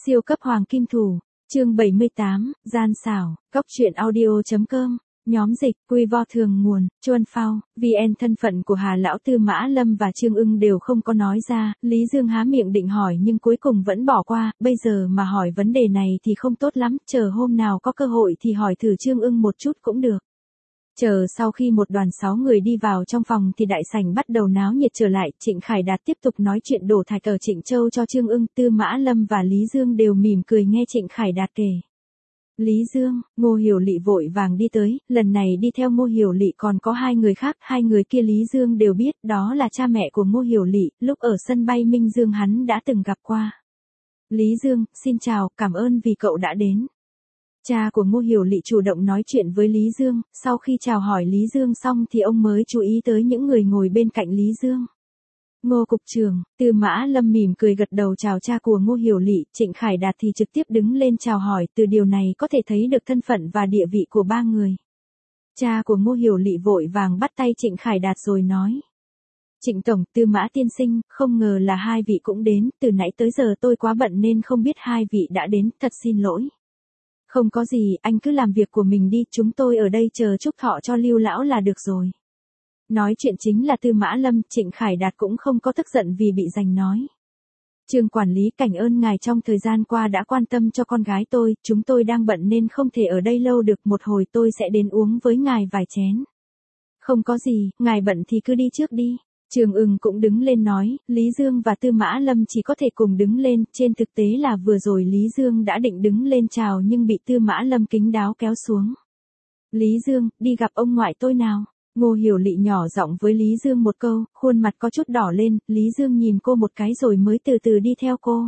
Siêu cấp hoàng kim thủ, chương 78, gian xảo, cóc truyện audio.com, nhóm dịch, quy vo thường nguồn, Chuân Phao, VN. Thân phận của Hà Lão Tư Mã Lâm và Trương Ưng đều không có nói ra, Lý Dương há miệng định hỏi nhưng cuối cùng vẫn bỏ qua, bây giờ mà hỏi vấn đề này thì không tốt lắm, chờ hôm nào có cơ hội thì hỏi thử Trương Ưng một chút cũng được. Chờ sau khi một đoàn 6 người đi vào trong phòng thì đại sảnh bắt đầu náo nhiệt trở lại, Trịnh Khải Đạt tiếp tục nói chuyện đổ thạch ở Trịnh Châu cho Trương Ưng, Tư Mã Lâm và Lý Dương đều mỉm cười nghe Trịnh Khải Đạt kể. Lý Dương, Ngô Hiểu Lị vội vàng đi tới, lần này đi theo Ngô Hiểu Lị còn có 2 người khác, 2 người kia Lý Dương đều biết, đó là cha mẹ của Ngô Hiểu Lị, lúc ở sân bay Minh Dương hắn đã từng gặp qua. Lý Dương, xin chào, cảm ơn vì cậu đã đến. Cha của Ngô Hiểu Lị chủ động nói chuyện với Lý Dương, sau khi chào hỏi Lý Dương xong thì ông mới chú ý tới những người ngồi bên cạnh Lý Dương. Ngô cục trưởng, Tư Mã Lâm mỉm cười gật đầu chào cha của Ngô Hiểu Lị, Trịnh Khải Đạt thì trực tiếp đứng lên chào hỏi, từ điều này có thể thấy được thân phận và địa vị của 3 người. Cha của Ngô Hiểu Lị vội vàng bắt tay Trịnh Khải Đạt rồi nói. Trịnh Tổng, Tư Mã tiên sinh, không ngờ là 2 vị cũng đến, từ nãy tới giờ tôi quá bận nên không biết 2 vị đã đến, thật xin lỗi. Không có gì, anh cứ làm việc của mình đi, chúng tôi ở đây chờ chúc thọ cho Lưu lão là được rồi. Nói chuyện chính là Tư Mã Lâm, Trịnh Khải Đạt cũng không có tức giận vì bị giành nói. Trương quản lý, cảm ơn ngài trong thời gian qua đã quan tâm cho con gái tôi, chúng tôi đang bận nên không thể ở đây lâu được, một hồi tôi sẽ đến uống với ngài vài chén. Không có gì, ngài bận thì cứ đi trước đi. Trương Ưng cũng đứng lên nói, Lý Dương và Tư Mã Lâm chỉ có thể cùng đứng lên, trên thực tế là vừa rồi Lý Dương đã định đứng lên chào nhưng bị Tư Mã Lâm kín đáo kéo xuống. Lý Dương, đi gặp ông ngoại tôi nào. Ngô Hiểu Lị nhỏ giọng với Lý Dương một câu, khuôn mặt có chút đỏ lên, Lý Dương nhìn cô một cái rồi mới từ từ đi theo cô.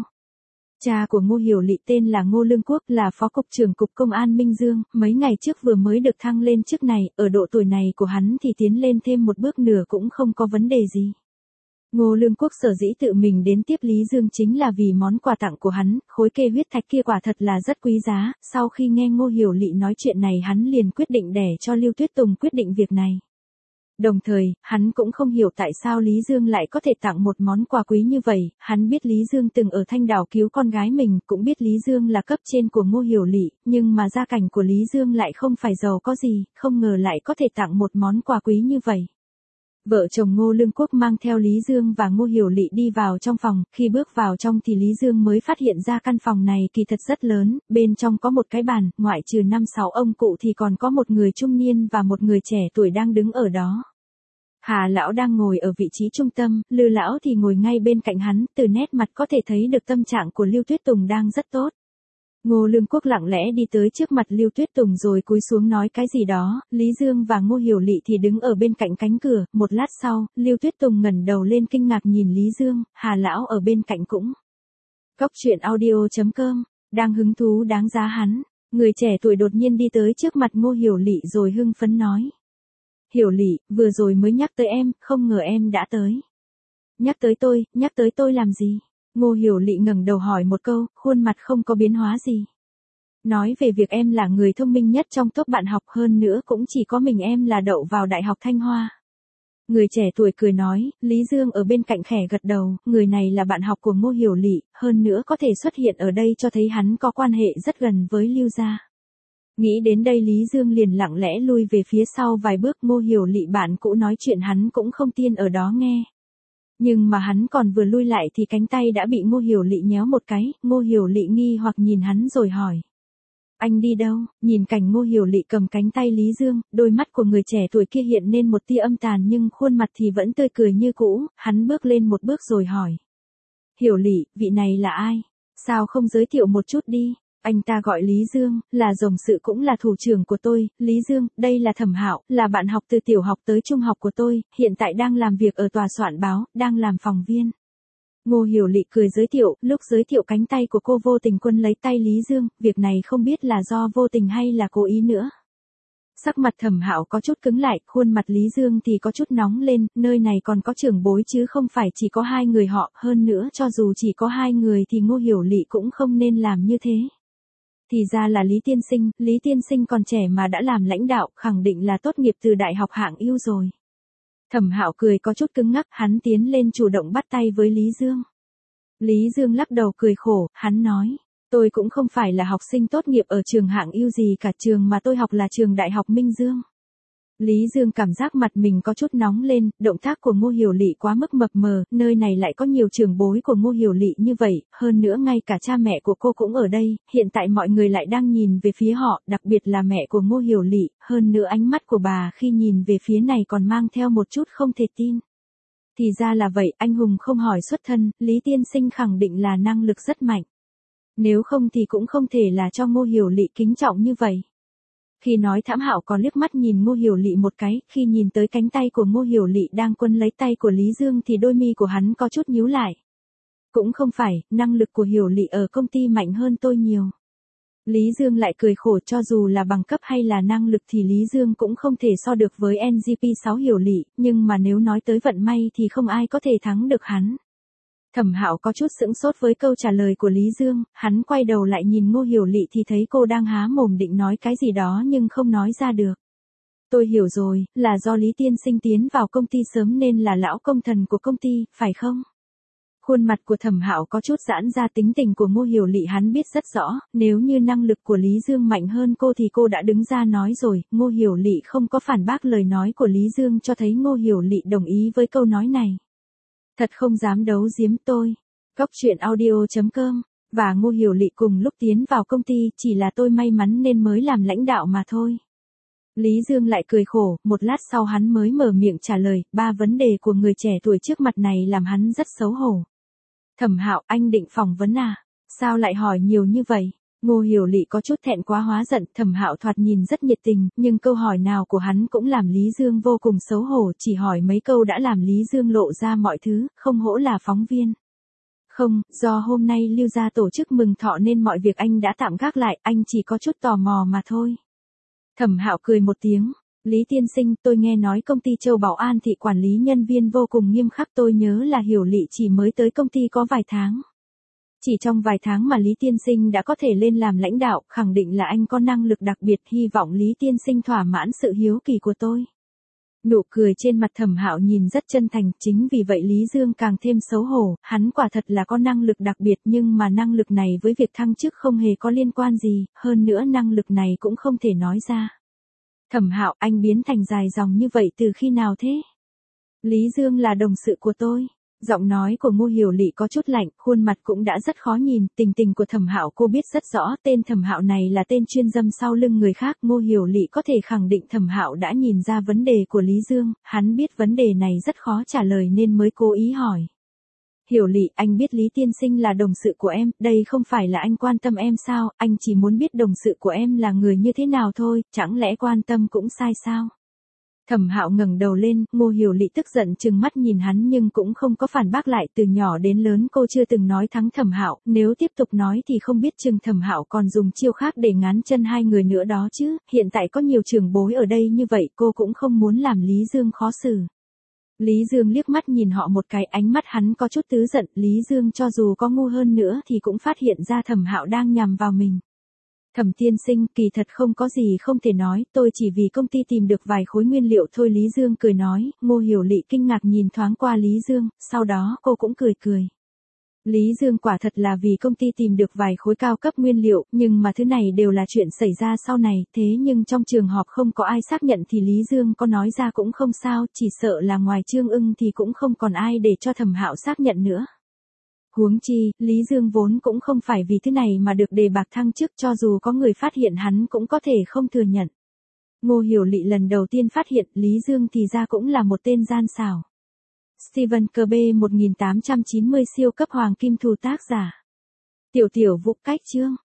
Cha của Ngô Hiểu Lị tên là Ngô Lương Quốc, là phó cục trưởng cục công an Minh Dương, mấy ngày trước vừa mới được thăng lên chức này, ở độ tuổi này của hắn thì tiến lên thêm một bước nữa cũng không có vấn đề gì. Ngô Lương Quốc sở dĩ tự mình đến tiếp Lý Dương chính là vì món quà tặng của hắn, khối kê huyết thạch kia quả thật là rất quý giá, sau khi nghe Ngô Hiểu Lị nói chuyện này hắn liền quyết định để cho Lưu Tuyết Tùng quyết định việc này. Đồng thời, hắn cũng không hiểu tại sao Lý Dương lại có thể tặng một món quà quý như vậy, hắn biết Lý Dương từng ở Thanh Đảo cứu con gái mình, cũng biết Lý Dương là cấp trên của Ngô Hiểu Lị, nhưng mà gia cảnh của Lý Dương lại không phải giàu có gì, không ngờ lại có thể tặng một món quà quý như vậy. Vợ chồng Ngô Lương Quốc mang theo Lý Dương và Ngô Hiểu Lị đi vào trong phòng, khi bước vào trong thì Lý Dương mới phát hiện ra căn phòng này kỳ thật rất lớn, bên trong có một cái bàn, ngoại trừ 5-6 ông cụ thì còn có một người trung niên và một người trẻ tuổi đang đứng ở đó. Hà Lão đang ngồi ở vị trí trung tâm, Lư Lão thì ngồi ngay bên cạnh hắn, từ nét mặt có thể thấy được tâm trạng của Lưu Tuyết Tùng đang rất tốt. Ngô Lương Quốc lặng lẽ đi tới trước mặt Lưu Tuyết Tùng rồi cúi xuống nói cái gì đó, Lý Dương và Ngô Hiểu Lị thì đứng ở bên cạnh cánh cửa, một lát sau, Lưu Tuyết Tùng ngẩng đầu lên kinh ngạc nhìn Lý Dương, Hà Lão ở bên cạnh cũng. Cóc truyện audio.com, đang hứng thú đáng giá hắn, người trẻ tuổi đột nhiên đi tới trước mặt Ngô Hiểu Lị rồi hưng phấn nói. Hiểu Lị, vừa rồi mới nhắc tới em, không ngờ em đã tới. Nhắc tới tôi làm gì? Ngô Hiểu Lị ngẩng đầu hỏi một câu, khuôn mặt không có biến hóa gì. Nói về việc em là người thông minh nhất trong top bạn học, hơn nữa cũng chỉ có mình em là đậu vào Đại học Thanh Hoa. Người trẻ tuổi cười nói, Lý Dương ở bên cạnh khẽ gật đầu, người này là bạn học của Ngô Hiểu Lị, hơn nữa có thể xuất hiện ở đây cho thấy hắn có quan hệ rất gần với Lưu gia. Nghĩ đến đây Lý Dương liền lặng lẽ lui về phía sau vài bước, Ngô Hiểu Lị bạn cũ nói chuyện hắn cũng không tiên ở đó nghe. Nhưng mà hắn còn vừa lui lại thì cánh tay đã bị Ngô Hiểu Lị nhéo một cái, Ngô Hiểu Lị nghi hoặc nhìn hắn rồi hỏi. Anh đi đâu? Nhìn cảnh Ngô Hiểu Lị cầm cánh tay Lý Dương, đôi mắt của người trẻ tuổi kia hiện lên một tia âm tàn nhưng khuôn mặt thì vẫn tươi cười như cũ, hắn bước lên một bước rồi hỏi. Hiểu Lị, vị này là ai? Sao không giới thiệu một chút đi? Anh ta gọi Lý Dương, là rồng sự cũng là thủ trưởng của tôi, Lý Dương, đây là Thẩm Hạo, là bạn học từ tiểu học tới trung học của tôi, hiện tại đang làm việc ở tòa soạn báo, đang làm phòng viên. Ngô Hiểu Lị cười giới thiệu, lúc giới thiệu cánh tay của cô vô tình quân lấy tay Lý Dương, việc này không biết là do vô tình hay là cố ý nữa. Sắc mặt Thẩm Hạo có chút cứng lại, khuôn mặt Lý Dương thì có chút nóng lên, nơi này còn có trưởng bối chứ không phải chỉ có 2 người họ, hơn nữa cho dù chỉ có 2 người thì Ngô Hiểu Lị cũng không nên làm như thế. Thì ra là Lý Tiên Sinh còn trẻ mà đã làm lãnh đạo, khẳng định là tốt nghiệp từ đại học hạng ưu rồi. Thẩm Hạo cười có chút cứng ngắc, hắn tiến lên chủ động bắt tay với Lý Dương. Lý Dương lắc đầu cười khổ, hắn nói, Tôi cũng không phải là học sinh tốt nghiệp ở trường hạng ưu gì cả, trường mà tôi học là trường Đại học Minh Dương. Lý Dương cảm giác mặt mình có chút nóng lên, động tác của Ngô Hiểu Lị quá mức mập mờ, nơi này lại có nhiều trưởng bối của Ngô Hiểu Lị như vậy, hơn nữa ngay cả cha mẹ của cô cũng ở đây, hiện tại mọi người lại đang nhìn về phía họ, đặc biệt là mẹ của Ngô Hiểu Lị, hơn nữa ánh mắt của bà khi nhìn về phía này còn mang theo một chút không thể tin. Thì ra là vậy, anh hùng không hỏi xuất thân, Lý tiên sinh khẳng định là năng lực rất mạnh. Nếu không thì cũng không thể là cho Ngô Hiểu Lị kính trọng như vậy. Khi nói Thãm Hạo còn liếc mắt nhìn Ngô Hiểu Lị một cái, khi nhìn tới cánh tay của Ngô Hiểu Lị đang quấn lấy tay của Lý Dương thì đôi mi của hắn có chút nhíu lại. Cũng không phải, năng lực của Hiểu Lị ở công ty mạnh hơn tôi nhiều. Lý Dương lại cười khổ, cho dù là bằng cấp hay là năng lực thì Lý Dương cũng không thể so được với NGP6 Hiểu Lị, nhưng mà nếu nói tới vận may thì không ai có thể thắng được hắn. Thẩm Hạo có chút sững sốt với câu trả lời của Lý Dương, hắn quay đầu lại nhìn Ngô Hiểu Lị thì thấy cô đang há mồm định nói cái gì đó nhưng không nói ra được. Tôi hiểu rồi, là do Lý tiên sinh tiến vào công ty sớm nên là lão công thần của công ty, phải không? Khuôn mặt của Thẩm Hạo có chút giãn ra, tính tình của Ngô Hiểu Lị hắn biết rất rõ, nếu như năng lực của Lý Dương mạnh hơn cô thì cô đã đứng ra nói rồi, Ngô Hiểu Lị không có phản bác lời nói của Lý Dương cho thấy Ngô Hiểu Lị đồng ý với câu nói này. Thật không dám đấu giếm tôi. Góc truyện audio.com, và Ngô Hiểu Lị cùng lúc tiến vào công ty, chỉ là tôi may mắn nên mới làm lãnh đạo mà thôi. Lý Dương lại cười khổ, một lát sau hắn mới mở miệng trả lời, 3 vấn đề của người trẻ tuổi trước mặt này làm hắn rất xấu hổ. Thẩm Hạo, anh định phỏng vấn à? Sao lại hỏi nhiều như vậy? Ngô Hiểu Lị có chút thẹn quá hóa giận, Thẩm Hạo thoạt nhìn rất nhiệt tình, nhưng câu hỏi nào của hắn cũng làm Lý Dương vô cùng xấu hổ, chỉ hỏi mấy câu đã làm Lý Dương lộ ra mọi thứ, không hổ là phóng viên. Không, do hôm nay Lưu gia tổ chức mừng thọ nên mọi việc anh đã tạm gác lại, anh chỉ có chút tò mò mà thôi. Thẩm Hạo cười một tiếng, Lý tiên sinh, tôi nghe nói công ty Châu Bảo An thị quản lý nhân viên vô cùng nghiêm khắc, tôi nhớ là Hiểu Lị chỉ mới tới công ty có vài tháng. Chỉ trong vài tháng mà Lý tiên sinh đã có thể lên làm lãnh đạo, khẳng định là anh có năng lực đặc biệt, hy vọng Lý tiên sinh thỏa mãn sự hiếu kỳ của tôi. Nụ cười trên mặt Thẩm Hạo nhìn rất chân thành, chính vì vậy Lý Dương càng thêm xấu hổ, hắn quả thật là có năng lực đặc biệt nhưng mà năng lực này với việc thăng chức không hề có liên quan gì, hơn nữa năng lực này cũng không thể nói ra. Thẩm Hạo, anh biến thành dài dòng như vậy từ khi nào thế? Lý Dương là đồng sự của tôi. Giọng nói của Ngô Hiểu Lị có chút lạnh, khuôn mặt cũng đã rất khó nhìn, tình tình của Thẩm Hạo cô biết rất rõ, tên Thẩm Hạo này là tên chuyên dâm sau lưng người khác, Ngô Hiểu Lị có thể khẳng định Thẩm Hạo đã nhìn ra vấn đề của Lý Dương, hắn biết vấn đề này rất khó trả lời nên mới cố ý hỏi. Hiểu Lị, anh biết Lý tiên sinh là đồng sự của em, đây không phải là anh quan tâm em sao, anh chỉ muốn biết đồng sự của em là người như thế nào thôi, chẳng lẽ quan tâm cũng sai sao? Thẩm Hạo ngẩng đầu lên, Ngô Hiểu Lị tức giận trừng mắt nhìn hắn nhưng cũng không có phản bác lại, từ nhỏ đến lớn cô chưa từng nói thắng Thẩm Hạo, nếu tiếp tục nói thì không biết chừng Thẩm Hạo còn dùng chiêu khác để ngán chân hai người nữa đó chứ, hiện tại có nhiều trưởng bối ở đây như vậy cô cũng không muốn làm Lý Dương khó xử. Lý Dương liếc mắt nhìn họ một cái, ánh mắt hắn có chút tứ giận, Lý Dương cho dù có ngu hơn nữa thì cũng phát hiện ra Thẩm Hạo đang nhằm vào mình. Thẩm tiên sinh, kỳ thật không có gì không thể nói, tôi chỉ vì công ty tìm được vài khối nguyên liệu thôi, Lý Dương cười nói. Ngô Hiểu Lị kinh ngạc nhìn thoáng qua Lý Dương, sau đó cô cũng cười cười. Lý Dương quả thật là vì công ty tìm được vài khối cao cấp nguyên liệu, nhưng mà thứ này đều là chuyện xảy ra sau này, thế nhưng trong trường họp không có ai xác nhận thì Lý Dương có nói ra cũng không sao, chỉ sợ là ngoài Trương Ưng thì cũng không còn ai để cho Thẩm Hạo xác nhận nữa. Huống chi, Lý Dương vốn cũng không phải vì thứ này mà được đề bạt thăng chức, cho dù có người phát hiện hắn cũng có thể không thừa nhận. Ngô Hiểu Lị lần đầu tiên phát hiện Lý Dương thì ra cũng là một tên gian xảo. Stephen Kirby 1890 siêu cấp hoàng kim thù tác giả. Tiểu Vũ cách chương.